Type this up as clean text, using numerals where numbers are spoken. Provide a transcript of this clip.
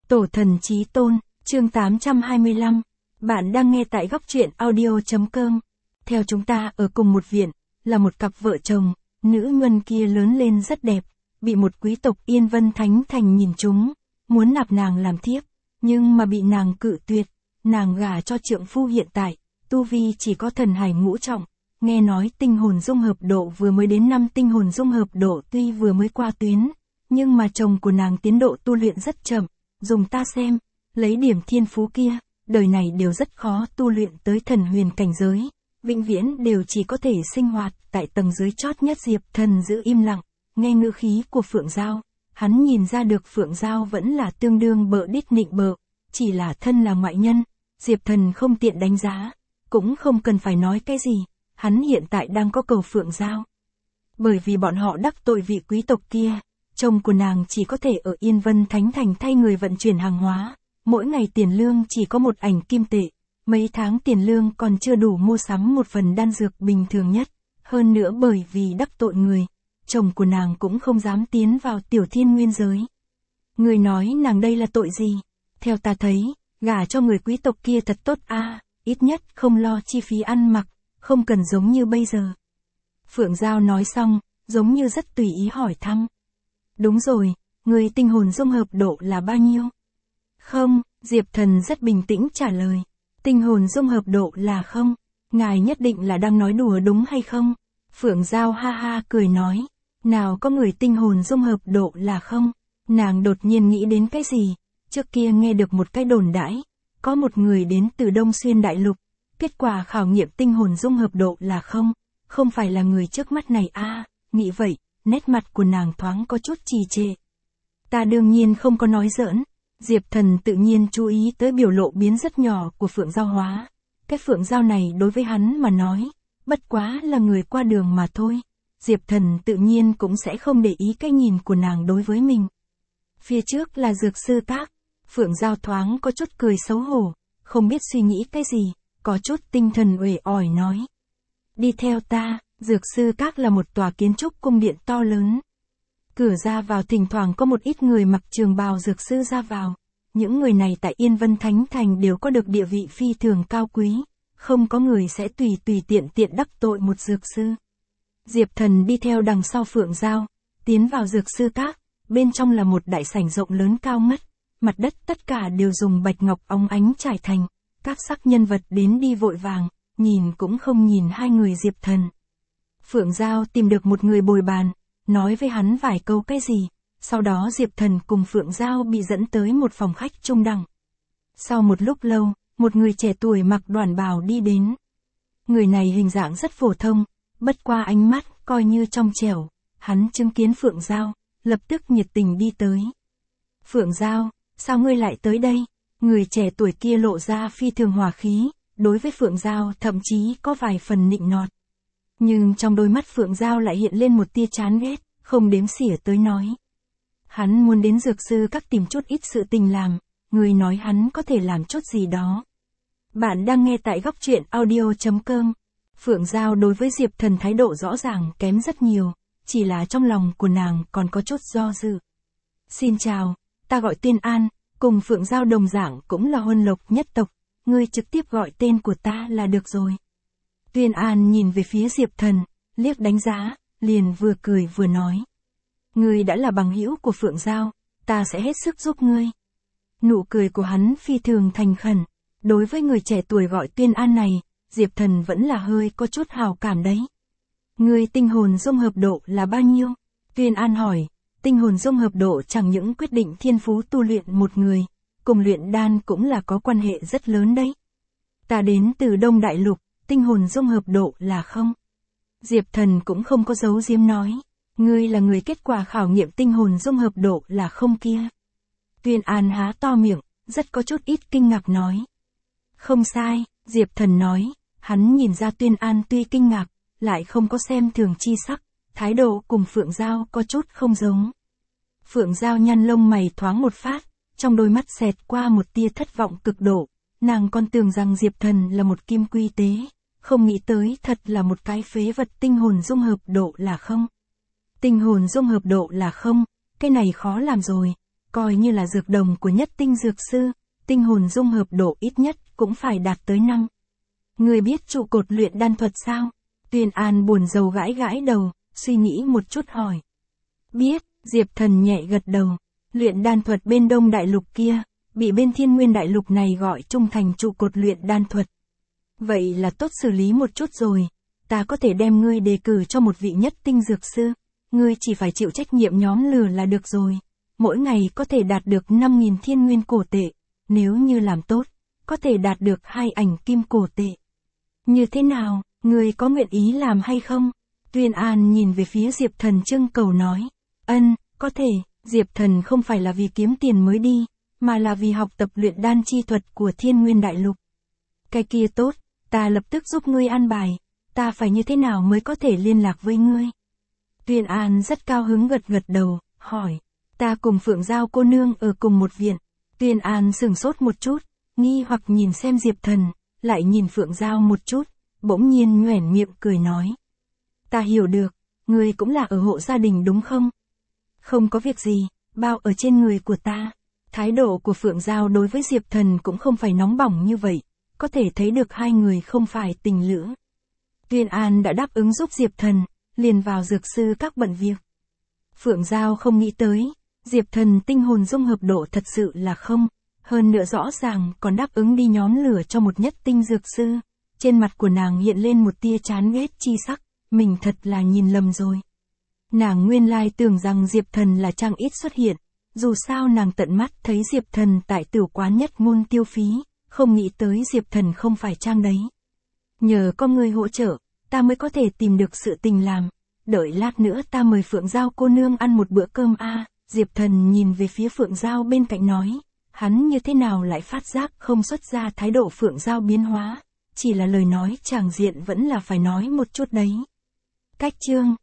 Tổ thần chí tôn, chương 825. Bạn đang nghe tại góc truyện audio.com. Theo chúng ta ở cùng một viện, là một cặp vợ chồng, nữ ngân kia lớn lên rất đẹp, bị một quý tộc Yên Vân Thánh Thành nhìn trúng, muốn nạp nàng làm thiếp, nhưng mà bị nàng cự tuyệt, nàng gả cho trượng phu hiện tại, tu vi chỉ có thần hải ngũ trọng, nghe nói tinh hồn dung hợp độ vừa mới đến 5 tinh hồn dung hợp độ tuy vừa mới qua tuyến, nhưng mà chồng của nàng tiến độ tu luyện rất chậm, dùng ta xem, lấy điểm thiên phú kia, đời này đều rất khó tu luyện tới thần huyền cảnh giới, vĩnh viễn đều chỉ có thể sinh hoạt tại tầng dưới chót nhất. Diệp Thần giữ im lặng, nghe ngữ khí của Phượng Giao, hắn nhìn ra được Phượng Giao vẫn là tương đương bợ đít nịnh bợ, chỉ là thân là ngoại nhân, Diệp Thần không tiện đánh giá, cũng không cần phải nói cái gì, hắn hiện tại đang có cầu Phượng Giao. Bởi vì bọn họ đắc tội vị quý tộc kia, chồng của nàng chỉ có thể ở Yên Vân Thánh Thành thay người vận chuyển hàng hóa, mỗi ngày tiền lương chỉ có một ảnh kim tệ, mấy tháng tiền lương còn chưa đủ mua sắm một phần đan dược bình thường nhất, hơn nữa bởi vì đắc tội người, chồng của nàng cũng không dám tiến vào tiểu thiên nguyên giới. Người nói nàng đây là tội gì? Theo ta thấy, gả cho người quý tộc kia thật tốt a, ít nhất không lo chi phí ăn mặc, không cần giống như bây giờ. Phượng Giao nói xong, giống như rất tùy ý hỏi thăm. Đúng rồi, người tinh hồn dung hợp độ là bao nhiêu? Không, Diệp Thần rất bình tĩnh trả lời. Tinh hồn dung hợp độ là không, ngài nhất định là đang nói đùa đúng hay không? Phượng Giao ha ha cười nói, nào có người tinh hồn dung hợp độ là không? Nàng đột nhiên nghĩ đến cái gì? Trước kia nghe được một cái đồn đãi, có một người đến từ Đông Xuyên Đại Lục, kết quả khảo nghiệm tinh hồn dung hợp độ là không phải là người trước mắt này a. Nghĩ vậy, nét mặt của nàng thoáng có chút trì trệ. Ta đương nhiên không có nói giỡn. Diệp Thần tự nhiên chú ý tới biểu lộ biến rất nhỏ của Phượng Giao Hóa. Cái Phượng Giao này đối với hắn mà nói, bất quá là người qua đường mà thôi. Diệp Thần tự nhiên cũng sẽ không để ý cái nhìn của nàng đối với mình. Phía trước là dược sư tác. Phượng Giao thoáng có chút cười xấu hổ, không biết suy nghĩ cái gì, có chút tinh thần uể oải nói. Đi theo ta. Dược sư các là một tòa kiến trúc cung điện to lớn. Cửa ra vào thỉnh thoảng có một ít người mặc trường bào dược sư ra vào. Những người này tại Yên Vân Thánh Thành đều có được địa vị phi thường cao quý. Không có người sẽ tùy tiện đắc tội một dược sư. Diệp Thần đi theo đằng sau Phượng Giao, tiến vào dược sư các. Bên trong là một đại sảnh rộng lớn cao ngất. Mặt đất tất cả đều dùng bạch ngọc óng ánh trải thành. Các sắc nhân vật đến đi vội vàng, nhìn cũng không nhìn hai người Diệp Thần. Phượng Giao tìm được một người bồi bàn, nói với hắn vài câu cái gì, sau đó Diệp Thần cùng Phượng Giao bị dẫn tới một phòng khách trung đẳng. Sau một lúc lâu, một người trẻ tuổi mặc đoản bào đi đến. Người này hình dạng rất phổ thông, bất qua ánh mắt coi như trong trẻo, hắn chứng kiến Phượng Giao, lập tức nhiệt tình đi tới. Phượng Giao, sao ngươi lại tới đây? Người trẻ tuổi kia lộ ra phi thường hòa khí, đối với Phượng Giao thậm chí có vài phần nịnh nọt. Nhưng trong đôi mắt Phượng Giao lại hiện lên một tia chán ghét, không đếm xỉa tới nói. Hắn muốn đến dược sư các tìm chút ít sự tình làm, người nói hắn có thể làm chút gì đó. Bạn đang nghe tại góc truyện audio.com. Phượng Giao đối với Diệp Thần thái độ rõ ràng kém rất nhiều, chỉ là trong lòng của nàng còn có chút do dự. Xin chào, ta gọi Tuyên An, cùng Phượng Giao đồng dạng cũng là Huân Lộc nhất tộc, ngươi trực tiếp gọi tên của ta là được rồi. Tuyên An nhìn về phía Diệp Thần, liếc đánh giá, liền vừa cười vừa nói. Ngươi đã là bằng hữu của Phượng Giao, ta sẽ hết sức giúp ngươi. Nụ cười của hắn phi thường thành khẩn, đối với người trẻ tuổi gọi Tuyên An này, Diệp Thần vẫn là hơi có chút hào cảm đấy. Ngươi tinh hồn dung hợp độ là bao nhiêu? Tuyên An hỏi, tinh hồn dung hợp độ chẳng những quyết định thiên phú tu luyện một người, cùng luyện đan cũng là có quan hệ rất lớn đấy. Ta đến từ Đông Đại Lục. Tinh hồn dung hợp độ là không. Diệp Thần cũng không có giấu giếm nói. Ngươi là người kết quả khảo nghiệm tinh hồn dung hợp độ là không kia. Tuyên An há to miệng, rất có chút ít kinh ngạc nói. Không sai, Diệp Thần nói. Hắn nhìn ra Tuyên An tuy kinh ngạc, lại không có xem thường chi sắc. Thái độ cùng Phượng Giao có chút không giống. Phượng Giao nhăn lông mày thoáng một phát, trong đôi mắt xẹt qua một tia thất vọng cực độ. Nàng còn tưởng rằng Diệp Thần là một kim quy tế. Không nghĩ tới thật là một cái phế vật. Tinh hồn dung hợp độ là không. Tinh hồn dung hợp độ là không, cái này khó làm rồi. coi như là dược đồng của nhất tinh dược sư, tinh hồn dung hợp độ ít nhất cũng phải đạt tới 5. Ngươi biết trụ cột luyện đan thuật sao? Tuyên An buồn rầu gãi gãi đầu, suy nghĩ một chút hỏi. Biết, Diệp Thần nhẹ gật đầu. Luyện đan thuật bên Đông Đại Lục kia, bị bên Thiên Nguyên Đại Lục này gọi chung thành trụ cột luyện đan thuật. Vậy là tốt xử lý một chút rồi, ta có thể đem ngươi đề cử cho một vị nhất tinh dược sư, ngươi chỉ phải chịu trách nhiệm nhóm lửa là được rồi. Mỗi ngày có thể đạt được 5.000 thiên nguyên cổ tệ, nếu như làm tốt, có thể đạt được 2 ảnh kim cổ tệ. Như thế nào, ngươi có nguyện ý làm hay không? Tuyên An nhìn về phía Diệp Thần trưng cầu nói. Có thể. Diệp Thần không phải là vì kiếm tiền mới đi, mà là vì học tập luyện đan chi thuật của Thiên Nguyên Đại Lục. Cái kia tốt, ta lập tức giúp ngươi an bài, ta phải như thế nào mới có thể liên lạc với ngươi? Tuyên An rất cao hứng gật gật đầu, hỏi, ta cùng Phượng Giao cô nương ở cùng một viện. Tuyên An sửng sốt một chút, nghi hoặc nhìn xem Diệp Thần, lại nhìn Phượng Giao một chút, bỗng nhiên nhoẻn miệng cười nói. Ta hiểu được, ngươi cũng là ở hộ gia đình đúng không? Không có việc gì, bao ở trên người của ta. Thái độ của Phượng Giao đối với Diệp Thần cũng không phải nóng bỏng như vậy, có thể thấy được hai người không phải tình lữ. Tuyên An đã đáp ứng giúp Diệp Thần, liền vào dược sư các bận việc. Phượng Giao không nghĩ tới, Diệp Thần tinh hồn dung hợp độ thật sự là không, hơn nữa rõ ràng còn đáp ứng đi nhóm lửa cho một nhất tinh dược sư. Trên mặt của nàng hiện lên một tia chán ghét chi sắc, mình thật là nhìn lầm rồi. Nàng nguyên lai tưởng rằng Diệp Thần là trang ít xuất hiện, dù sao nàng tận mắt thấy Diệp Thần tại tiểu quán nhất ngôn tiêu phí, không nghĩ tới Diệp Thần không phải trang đấy. Nhờ có người hỗ trợ, ta mới có thể tìm được sự tình làm, đợi lát nữa ta mời Phượng Giao cô nương ăn một bữa cơm a. Diệp Thần nhìn về phía Phượng Giao bên cạnh nói, hắn như thế nào lại phát giác không xuất ra thái độ Phượng Giao biến hóa, chỉ là lời nói tràng diện vẫn là phải nói một chút đấy. Cách chương